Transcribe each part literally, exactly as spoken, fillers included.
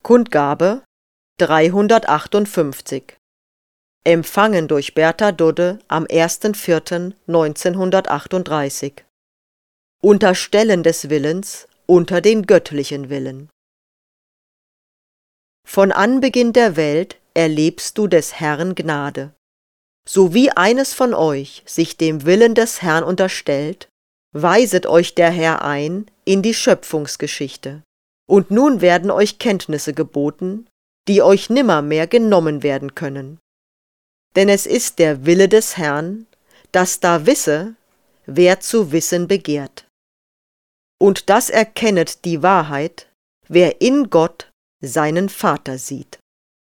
Kundgabe dreihundertachtundfünfzig. Empfangen durch Bertha Dudde am ersten vierten neunzehnhundertachtunddreißig. Unterstellen des Willens unter den göttlichen Willen. Von Anbeginn der Welt erlebst du des Herrn Gnade. So wie eines von euch sich dem Willen des Herrn unterstellt, weiset euch der Herr ein in die Schöpfungsgeschichte. Und nun werden euch Kenntnisse geboten, die euch nimmermehr genommen werden können. Denn es ist der Wille des Herrn, dass da wisse, wer zu wissen begehrt. Und das erkennet die Wahrheit, wer in Gott seinen Vater sieht.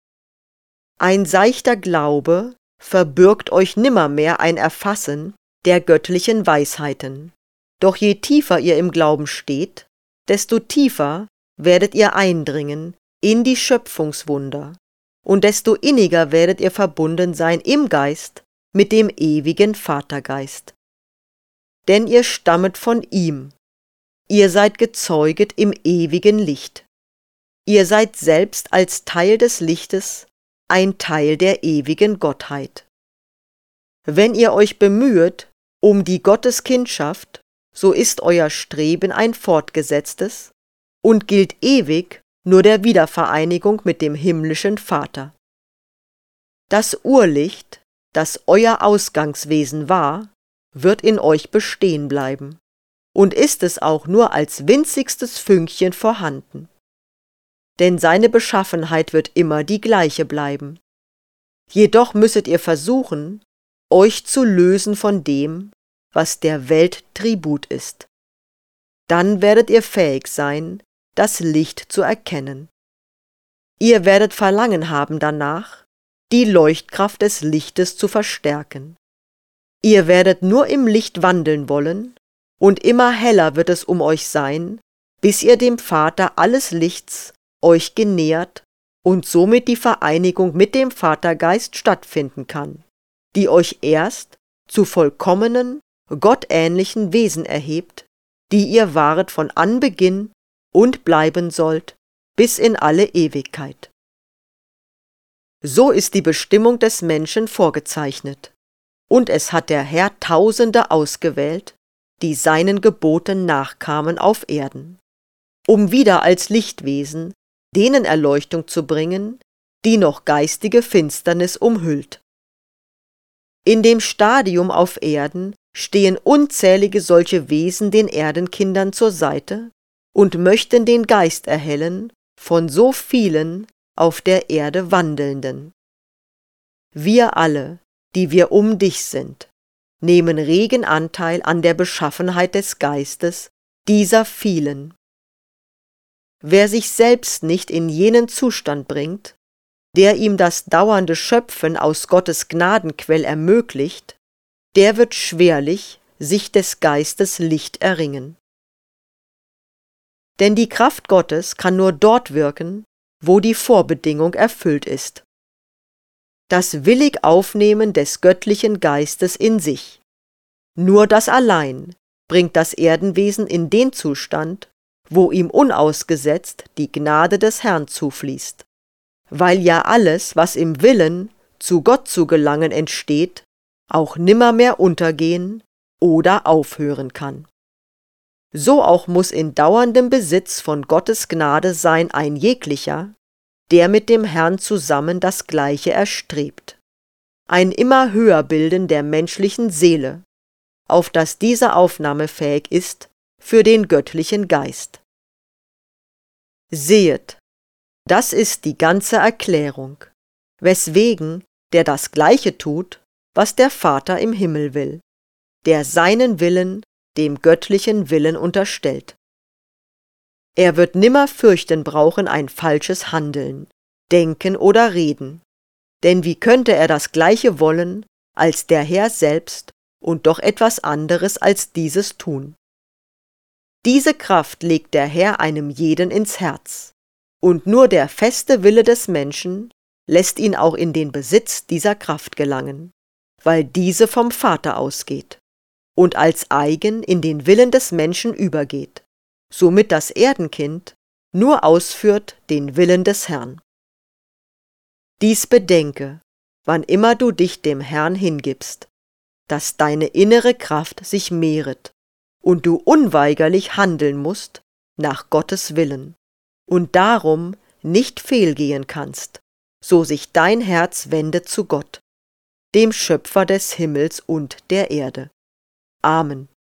Ein seichter Glaube verbürgt euch nimmermehr ein Erfassen der göttlichen Weisheiten. Doch je tiefer ihr im Glauben steht, desto tiefer werdet ihr eindringen in die Schöpfungswunder, und desto inniger werdet ihr verbunden sein im Geist mit dem ewigen Vatergeist. Denn ihr stammet von ihm, ihr seid gezeuget im ewigen Licht. Ihr seid selbst als Teil des Lichtes ein Teil der ewigen Gottheit. Wenn ihr euch bemühet um die Gotteskindschaft, so ist euer Streben ein fortgesetztes und gilt ewig nur der Wiedervereinigung mit dem himmlischen Vater. Das Urlicht, das euer Ausgangswesen war, wird in euch bestehen bleiben, und ist es auch nur als winzigstes Fünkchen vorhanden. Denn seine Beschaffenheit wird immer die gleiche bleiben. Jedoch müsset ihr versuchen, euch zu lösen von dem, was der Welt Tribut ist. Dann werdet ihr fähig sein, das Licht zu erkennen. Ihr werdet Verlangen haben danach, die Leuchtkraft des Lichtes zu verstärken. Ihr werdet nur im Licht wandeln wollen, und immer heller wird es um euch sein, bis ihr dem Vater alles Lichts euch genähert und somit die Vereinigung mit dem Vatergeist stattfinden kann, die euch erst zu vollkommenen, gottähnlichen Wesen erhebt, die ihr waret von Anbeginn und bleiben sollt bis in alle Ewigkeit. So ist die Bestimmung des Menschen vorgezeichnet, und es hat der Herr Tausende ausgewählt, die seinen Geboten nachkamen auf Erden, um wieder als Lichtwesen denen Erleuchtung zu bringen, die noch geistige Finsternis umhüllt. In dem Stadium auf Erden stehen unzählige solche Wesen den Erdenkindern zur Seite und möchten den Geist erhellen von so vielen auf der Erde Wandelnden. Wir alle, die wir um dich sind, nehmen regen Anteil an der Beschaffenheit des Geistes dieser vielen. Wer sich selbst nicht in jenen Zustand bringt, der ihm das dauernde Schöpfen aus Gottes Gnadenquell ermöglicht, der wird schwerlich sich des Geistes Licht erringen. Denn die Kraft Gottes kann nur dort wirken, wo die Vorbedingung erfüllt ist. Das willig Aufnehmen des göttlichen Geistes in sich. Nur das allein bringt das Erdenwesen in den Zustand, wo ihm unausgesetzt die Gnade des Herrn zufließt, weil ja alles, was im Willen, zu Gott zu gelangen entsteht, auch nimmermehr untergehen oder aufhören kann. So auch muss in dauerndem Besitz von Gottes Gnade sein ein jeglicher, der mit dem Herrn zusammen das Gleiche erstrebt. Ein immer höher Bilden der menschlichen Seele, auf das diese Aufnahme fähig ist für den göttlichen Geist. Sehet, das ist die ganze Erklärung, weswegen der das Gleiche tut, was der Vater im Himmel will, der seinen Willen dem göttlichen Willen unterstellt. Er wird nimmer fürchten brauchen ein falsches Handeln, Denken oder Reden, denn wie könnte er das Gleiche wollen als der Herr selbst und doch etwas anderes als dieses tun? Diese Kraft legt der Herr einem jeden ins Herz, und nur der feste Wille des Menschen lässt ihn auch in den Besitz dieser Kraft gelangen, weil diese vom Vater ausgeht und als eigen in den Willen des Menschen übergeht, somit das Erdenkind nur ausführt den Willen des Herrn. Dies bedenke, wann immer du dich dem Herrn hingibst, dass deine innere Kraft sich mehret und du unweigerlich handeln musst nach Gottes Willen und darum nicht fehlgehen kannst, so sich dein Herz wendet zu Gott, dem Schöpfer des Himmels und der Erde. Amen.